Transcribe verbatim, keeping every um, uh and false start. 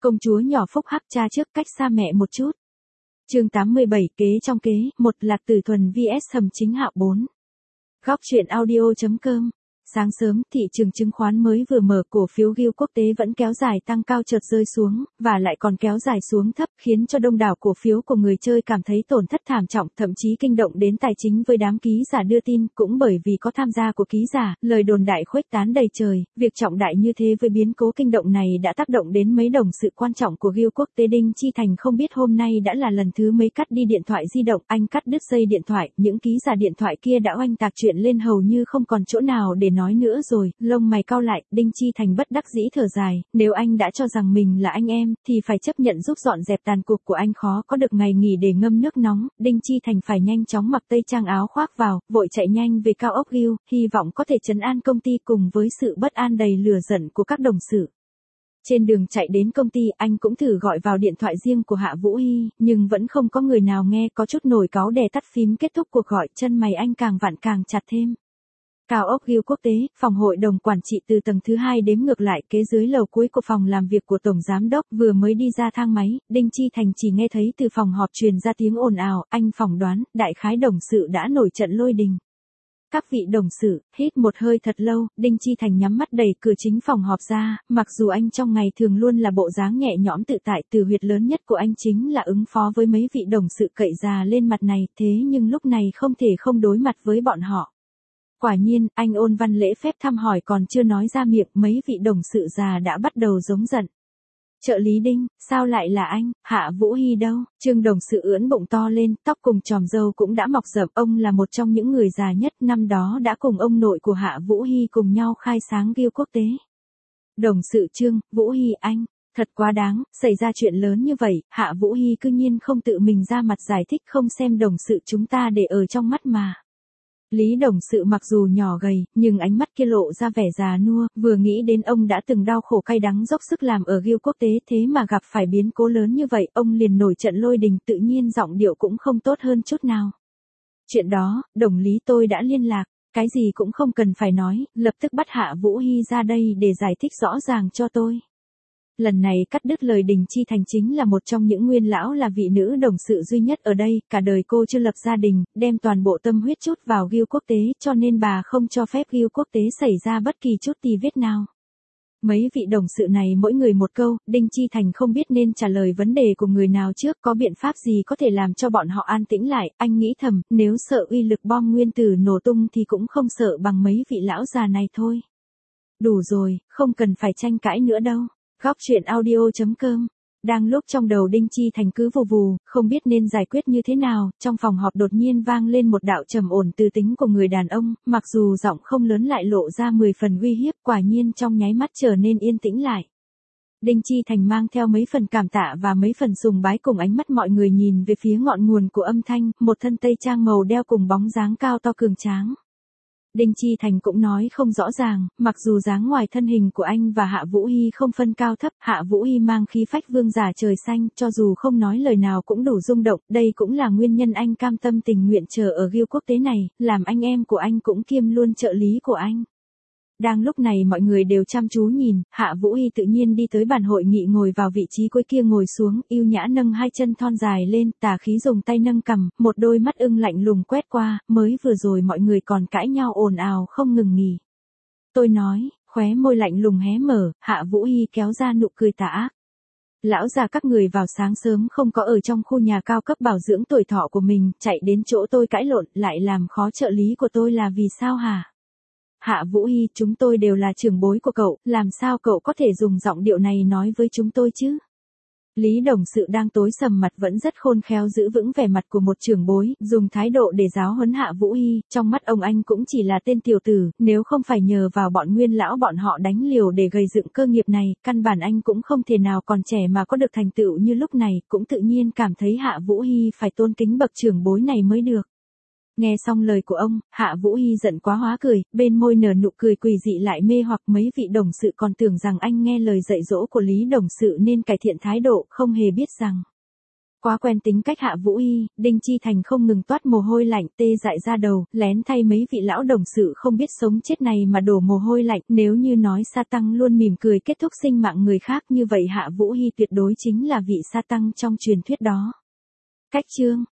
Công chúa nhỏ phúc hắc cha trước cách xa mẹ một chút. Chương tám mươi bảy kế trong kế, một Lạc Tử Thuần vs Hầm Chính Hạo bốn. Góc truyện audio chấm com. Sáng sớm, thị trường chứng khoán mới vừa mở, cổ phiếu giê i u quốc tế vẫn kéo dài tăng cao chợt rơi xuống, và lại còn kéo dài xuống thấp, khiến cho đông đảo cổ phiếu của người chơi cảm thấy tổn thất thảm trọng, thậm chí kinh động đến tài chính với đám ký giả đưa tin. Cũng bởi vì có tham gia của ký giả, lời đồn đại khuếch tán đầy trời, việc trọng đại như thế với biến cố kinh động này đã tác động đến mấy đồng sự quan trọng của giê i u quốc tế. Đinh Chi Thành không biết hôm nay đã là lần thứ mấy cắt đi điện thoại di động, anh cắt đứt dây điện thoại, những ký giả điện thoại kia đã oanh tạc chuyện lên hầu như không còn chỗ nào để nói nữa rồi. Lông mày cau lại, Đinh Chi Thành bất đắc dĩ thở dài, nếu anh đã cho rằng mình là anh em, thì phải chấp nhận giúp dọn dẹp tàn cuộc của anh, khó có được ngày nghỉ để ngâm nước nóng. Đinh Chi Thành phải nhanh chóng mặc tây trang áo khoác vào, vội chạy nhanh về cao ốc giê i u, hy vọng có thể trấn an công ty cùng với sự bất an đầy lửa giận của các đồng sự. Trên đường chạy đến công ty, anh cũng thử gọi vào điện thoại riêng của Hạ Vũ Hy, nhưng vẫn không có người nào nghe, có chút nổi cáu đè tắt phím kết thúc cuộc gọi, chân mày anh càng vặn càng chặt thêm. Cao ốc giê i u quốc tế, phòng hội đồng quản trị từ tầng thứ hai đếm ngược lại, kế dưới lầu cuối của phòng làm việc của tổng giám đốc. Vừa mới đi ra thang máy, Đinh Chi Thành chỉ nghe thấy từ phòng họp truyền ra tiếng ồn ào, anh phỏng đoán, đại khái đồng sự đã nổi trận lôi đình. Các vị đồng sự, hít một hơi thật lâu, Đinh Chi Thành nhắm mắt đẩy cửa chính phòng họp ra, mặc dù anh trong ngày thường luôn là bộ dáng nhẹ nhõm tự tại, từ huyệt lớn nhất của anh chính là ứng phó với mấy vị đồng sự cậy già lên mặt này, thế nhưng lúc này không thể không đối mặt với bọn họ. Quả nhiên, anh ôn văn lễ phép thăm hỏi còn chưa nói ra miệng, mấy vị đồng sự già đã bắt đầu giống giận. Trợ lý Đinh, sao lại là anh, Hạ Vũ Hy đâu? Trương đồng sự ưỡn bụng to lên, tóc cùng chòm râu cũng đã mọc rậm, ông là một trong những người già nhất, năm đó đã cùng ông nội của Hạ Vũ Hy cùng nhau khai sáng giê i u quốc tế. Đồng sự Trương, Vũ Hy anh, thật quá đáng, xảy ra chuyện lớn như vậy, Hạ Vũ Hy cư nhiên không tự mình ra mặt giải thích, không xem đồng sự chúng ta để ở trong mắt mà. Lý đồng sự mặc dù nhỏ gầy, nhưng ánh mắt kia lộ ra vẻ già nua, vừa nghĩ đến ông đã từng đau khổ cay đắng dốc sức làm ở giê i u quốc tế, thế mà gặp phải biến cố lớn như vậy, ông liền nổi trận lôi đình, tự nhiên giọng điệu cũng không tốt hơn chút nào. Chuyện đó, đồng lý tôi đã liên lạc, cái gì cũng không cần phải nói, lập tức bắt Hạ Vũ Hy ra đây để giải thích rõ ràng cho tôi. Lần này cắt đứt lời Đinh Chi Thành chính là một trong những nguyên lão, là vị nữ đồng sự duy nhất ở đây, cả đời cô chưa lập gia đình, đem toàn bộ tâm huyết chút vào giê i u quốc tế, cho nên bà không cho phép giê i u quốc tế xảy ra bất kỳ chút tì vết nào. Mấy vị đồng sự này mỗi người một câu, Đinh Chi Thành không biết nên trả lời vấn đề của người nào trước, có biện pháp gì có thể làm cho bọn họ an tĩnh lại, anh nghĩ thầm, nếu sợ uy lực bom nguyên tử nổ tung thì cũng không sợ bằng mấy vị lão già này thôi. Đủ rồi, không cần phải tranh cãi nữa đâu. Góc truyện audio chấm com. Đang lúc trong đầu Đinh Chi Thành cứ vù vù, không biết nên giải quyết như thế nào, trong phòng họp đột nhiên vang lên một đạo trầm ổn từ tính của người đàn ông, mặc dù giọng không lớn lại lộ ra mười phần uy hiếp, quả nhiên trong nháy mắt trở nên yên tĩnh lại. Đinh Chi Thành mang theo mấy phần cảm tạ và mấy phần sùng bái, cùng ánh mắt mọi người nhìn về phía ngọn nguồn của âm thanh, một thân tây trang màu đeo cùng bóng dáng cao to cường tráng. Đinh Chi Thành cũng nói không rõ ràng, mặc dù dáng ngoài thân hình của anh và Hạ Vũ Hy không phân cao thấp, Hạ Vũ Hy mang khí phách vương giả trời xanh, cho dù không nói lời nào cũng đủ rung động, đây cũng là nguyên nhân anh cam tâm tình nguyện chờ ở giê i u quốc tế này, làm anh em của anh cũng kiêm luôn trợ lý của anh. Đang lúc này mọi người đều chăm chú nhìn, Hạ Vũ Hy tự nhiên đi tới bàn hội nghị, ngồi vào vị trí cuối kia ngồi xuống, yêu nhã nâng hai chân thon dài lên, tà khí dùng tay nâng cằm, một đôi mắt ưng lạnh lùng quét qua, mới vừa rồi mọi người còn cãi nhau ồn ào không ngừng nghỉ. Tôi nói, khóe môi lạnh lùng hé mở, Hạ Vũ Hy kéo ra nụ cười tà ác. Lão già các người vào sáng sớm không có ở trong khu nhà cao cấp bảo dưỡng tuổi thọ của mình, chạy đến chỗ tôi cãi lộn, lại làm khó trợ lý của tôi là vì sao hả? Hạ Vũ Hy, chúng tôi đều là trưởng bối của cậu, làm sao cậu có thể dùng giọng điệu này nói với chúng tôi chứ? Lý đồng sự đang tối sầm mặt vẫn rất khôn khéo giữ vững vẻ mặt của một trưởng bối, dùng thái độ để giáo huấn Hạ Vũ Hy, trong mắt ông anh cũng chỉ là tên tiểu tử, nếu không phải nhờ vào bọn nguyên lão bọn họ đánh liều để gây dựng cơ nghiệp này, căn bản anh cũng không thể nào còn trẻ mà có được thành tựu như lúc này, cũng tự nhiên cảm thấy Hạ Vũ Hy phải tôn kính bậc trưởng bối này mới được. Nghe xong lời của ông, Hạ Vũ Hy giận quá hóa cười, bên môi nở nụ cười quỷ dị lại mê hoặc, mấy vị đồng sự còn tưởng rằng anh nghe lời dạy dỗ của Lý đồng sự nên cải thiện thái độ, không hề biết rằng Quá quen tính cách Hạ Vũ Hy, Đinh Chi Thành không ngừng toát mồ hôi lạnh, tê dại ra đầu, lén thay mấy vị lão đồng sự không biết sống chết này mà đổ mồ hôi lạnh. Nếu như nói sa tăng luôn mỉm cười kết thúc sinh mạng người khác như vậy Hạ Vũ Hy tuyệt đối chính là vị sa tăng trong truyền thuyết đó. Cách chương